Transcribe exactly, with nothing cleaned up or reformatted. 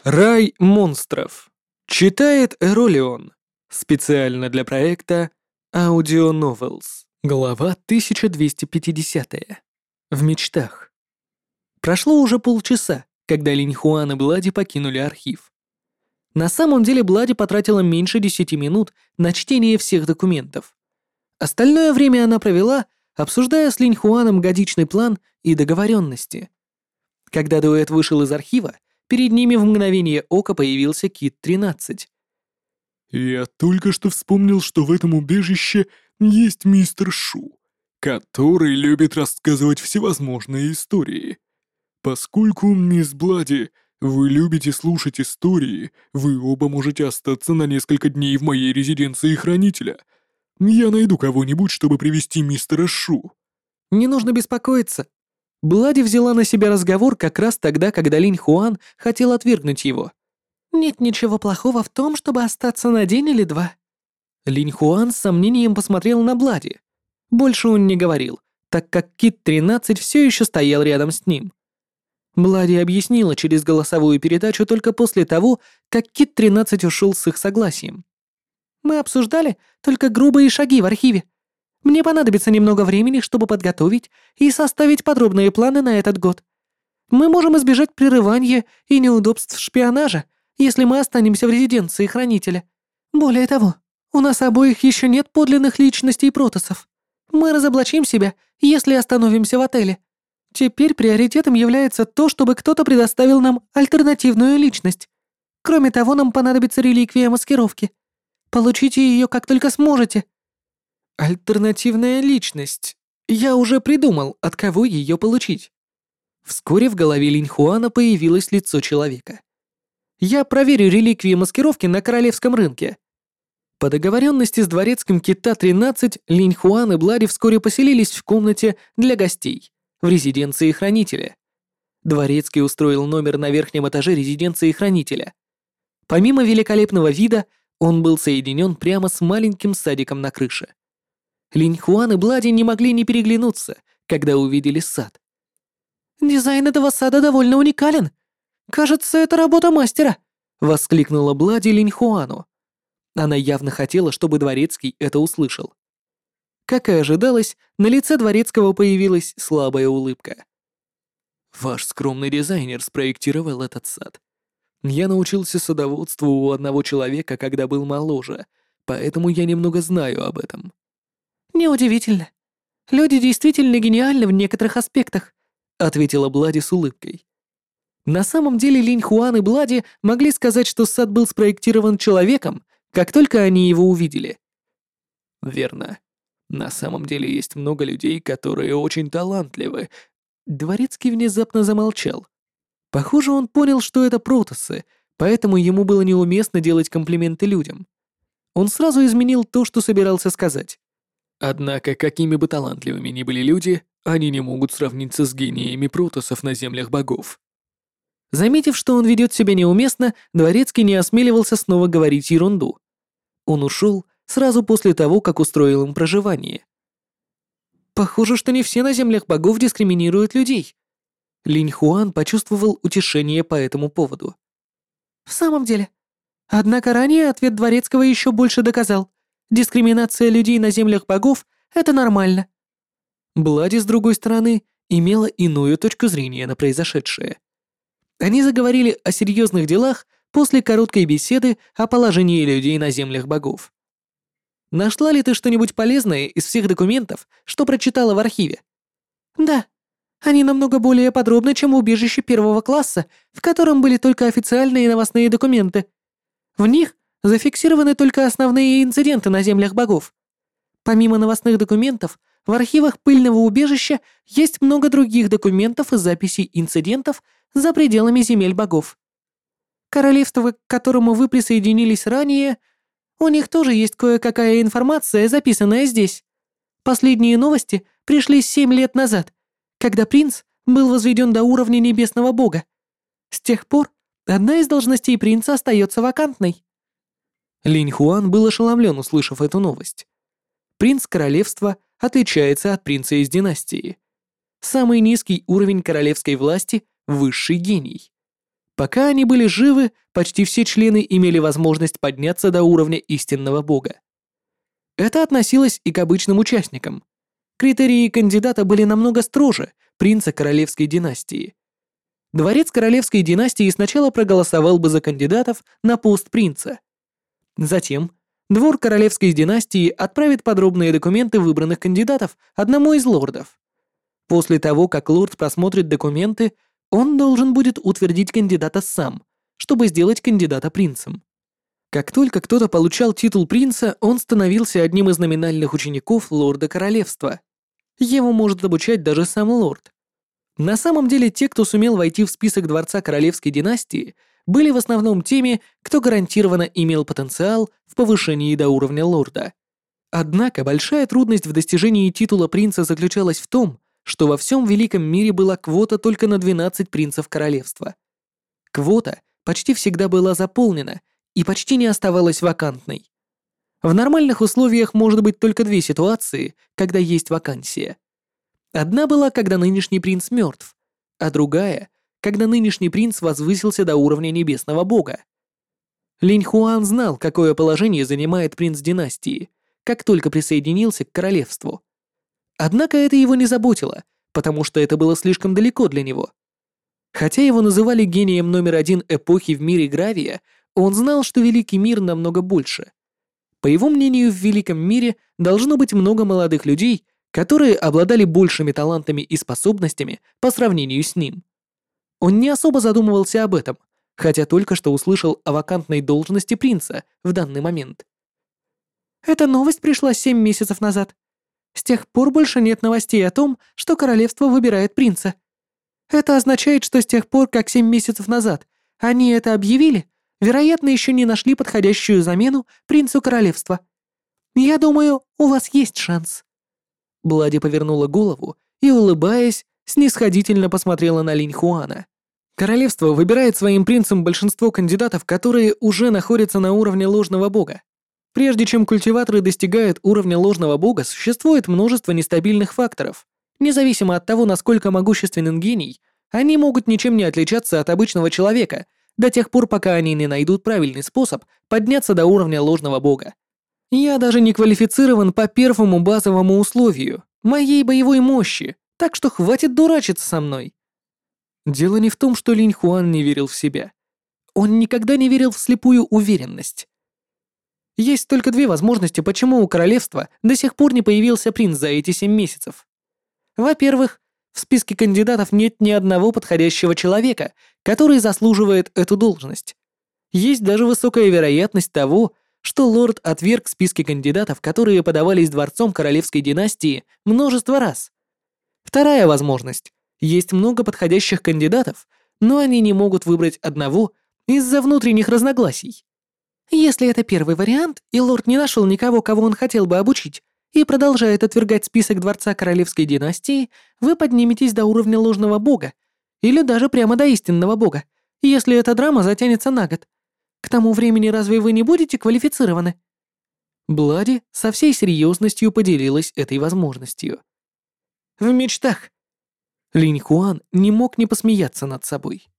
Рай монстров. Читает Эролион. Специально для проекта Audio Novels. Глава тысяча двести пятидесятая. В мечтах. Прошло уже полчаса, когда Линь Хуан и Блади покинули архив. На самом деле Блади потратила меньше десяти минут на чтение всех документов. Остальное время она провела, обсуждая с Линь Хуаном годичный план и договоренности. Когда дуэт вышел из архива, перед ними в мгновение ока появился Кит тринадцать. «Я только что вспомнил, что в этом убежище есть мистер Шу, который любит рассказывать всевозможные истории. Поскольку, мисс Блади, вы любите слушать истории, вы оба можете остаться на несколько дней в моей резиденции хранителя. Я найду кого-нибудь, чтобы привести мистера Шу». Не нужно беспокоиться. Блади взяла на себя разговор как раз тогда, когда Линь Хуан хотел отвергнуть его. «Нет ничего плохого в том, чтобы остаться на день или два». Линь Хуан с сомнением посмотрел на Блади. Больше он не говорил, так как Кит тринадцать все еще стоял рядом с ним. Блади объяснила через голосовую передачу только после того, как Кит тринадцать ушел с их согласием. «Мы обсуждали только грубые шаги в архиве. Мне понадобится немного времени, чтобы подготовить и составить подробные планы на этот год. Мы можем избежать прерывания и неудобств шпионажа, если мы останемся в резиденции хранителя. Более того, у нас обоих еще нет подлинных личностей протоссов. Мы разоблачим себя, если остановимся в отеле. Теперь приоритетом является то, чтобы кто-то предоставил нам альтернативную личность. Кроме того, нам понадобится реликвия маскировки. Получите ее как только сможете». Альтернативная личность. Я уже придумал, от кого ее получить. Вскоре в голове Линь Хуана появилось лицо человека. Я проверю реликвии маскировки на королевском рынке. По договоренности с дворецким Кита тринадцать, Линь Хуан и Блади вскоре поселились в комнате для гостей в резиденции хранителя. Дворецкий устроил номер на верхнем этаже резиденции хранителя. Помимо великолепного вида, он был соединен прямо с маленьким садиком на крыше. Линь Хуан и Блади не могли не переглянуться, когда увидели сад. «Дизайн этого сада довольно уникален. Кажется, это работа мастера», — воскликнула Блади Линь Хуану. Она явно хотела, чтобы дворецкий это услышал. Как и ожидалось, на лице дворецкого появилась слабая улыбка. «Ваш скромный дизайнер спроектировал этот сад. Я научился садоводству у одного человека, когда был моложе, поэтому я немного знаю об этом». «Неудивительно. Люди действительно гениальны в некоторых аспектах», — ответила Блади с улыбкой. На самом деле Линь Хуан и Блади могли сказать, что сад был спроектирован человеком, как только они его увидели. «Верно. На самом деле есть много людей, которые очень талантливы». Дворецкий внезапно замолчал. Похоже, он понял, что это протоссы, поэтому ему было неуместно делать комплименты людям. Он сразу изменил то, что собирался сказать. Однако, какими бы талантливыми ни были люди, они не могут сравниться с гениями протоссов на землях богов. Заметив, что он ведет себя неуместно, дворецкий не осмеливался снова говорить ерунду. Он ушел сразу после того, как устроил им проживание. Похоже, что не все на землях богов дискриминируют людей. Линь Хуан почувствовал утешение по этому поводу. В самом деле. Однако ранее ответ дворецкого еще больше доказал. Дискриминация людей на землях богов — это нормально. Блади, с другой стороны, имела иную точку зрения на произошедшее. Они заговорили о серьезных делах после короткой беседы о положении людей на землях богов. «Нашла ли ты что-нибудь полезное из всех документов, что прочитала в архиве?» «Да. Они намного более подробны, чем в убежище первого класса, в котором были только официальные новостные документы. В них зафиксированы только основные инциденты на землях богов. Помимо новостных документов, в архивах пыльного убежища есть много других документов и записей инцидентов за пределами земель богов. Королевство, к которому вы присоединились ранее, у них тоже есть кое-какая информация, записанная здесь. Последние новости пришли семь лет назад, когда принц был возведен до уровня небесного бога. С тех пор одна из должностей принца остается вакантной». Линь Хуан был ошеломлен, услышав эту новость. Принц королевства отличается от принца из династии. Самый низкий уровень королевской власти — высший гений. Пока они были живы, почти все члены имели возможность подняться до уровня истинного бога. Это относилось и к обычным участникам. Критерии кандидата были намного строже принца королевской династии. Дворец королевской династии сначала проголосовал бы за кандидатов на пост принца. Затем двор королевской династии отправит подробные документы выбранных кандидатов одному из лордов. После того, как лорд просмотрит документы, он должен будет утвердить кандидата сам, чтобы сделать кандидата принцем. Как только кто-то получал титул принца, он становился одним из номинальных учеников лорда королевства. Его может обучать даже сам лорд. На самом деле, те, кто сумел войти в список дворца королевской династии, были в основном теми, кто гарантированно имел потенциал в повышении до уровня лорда. Однако большая трудность в достижении титула принца заключалась в том, что во всем великом мире была квота только на двенадцать принцев королевства. Квота почти всегда была заполнена и почти не оставалась вакантной. В нормальных условиях может быть только две ситуации, когда есть вакансия. Одна была, когда нынешний принц мертв, а другая, когда нынешний принц возвысился до уровня небесного бога. Линь Хуан знал, какое положение занимает принц династии, как только присоединился к королевству. Однако это его не заботило, потому что это было слишком далеко для него. Хотя его называли гением номер один эпохи в мире Гравия, он знал, что великий мир намного больше. По его мнению, в великом мире должно быть много молодых людей, которые обладали большими талантами и способностями по сравнению с ним. Он не особо задумывался об этом, хотя только что услышал о вакантной должности принца в данный момент. Эта новость пришла семь месяцев назад. С тех пор больше нет новостей о том, что королевство выбирает принца. Это означает, что с тех пор, как семь месяцев назад они это объявили, вероятно, еще не нашли подходящую замену принцу королевства. Я думаю, у вас есть шанс». Блади повернула голову и, улыбаясь, снисходительно посмотрела на Линь Хуана. Королевство выбирает своим принцем большинство кандидатов, которые уже находятся на уровне ложного бога. Прежде чем культиваторы достигают уровня ложного бога, существует множество нестабильных факторов. Независимо от того, насколько могущественен гений, они могут ничем не отличаться от обычного человека до тех пор, пока они не найдут правильный способ подняться до уровня ложного бога. Я даже не квалифицирован по первому базовому условию — моей боевой мощи, так что хватит дурачиться со мной. Дело не в том, что Линь Хуан не верил в себя. Он никогда не верил в слепую уверенность. Есть только две возможности, почему у королевства до сих пор не появился принц за эти семь месяцев. Во-первых, в списке кандидатов нет ни одного подходящего человека, который заслуживает эту должность. Есть даже высокая вероятность того, что лорд отверг списки кандидатов, которые подавались дворцом королевской династии множество раз. Вторая возможность. Есть много подходящих кандидатов, но они не могут выбрать одного из-за внутренних разногласий. Если это первый вариант, и лорд не нашел никого, кого он хотел бы обучить, и продолжает отвергать список дворца королевской династии, вы подниметесь до уровня ложного бога, или даже прямо до истинного бога, если эта драма затянется на год. К тому времени разве вы не будете квалифицированы?» Блади со всей серьезностью поделилась этой возможностью. «В мечтах!» Линь Хуан не мог не посмеяться над собой.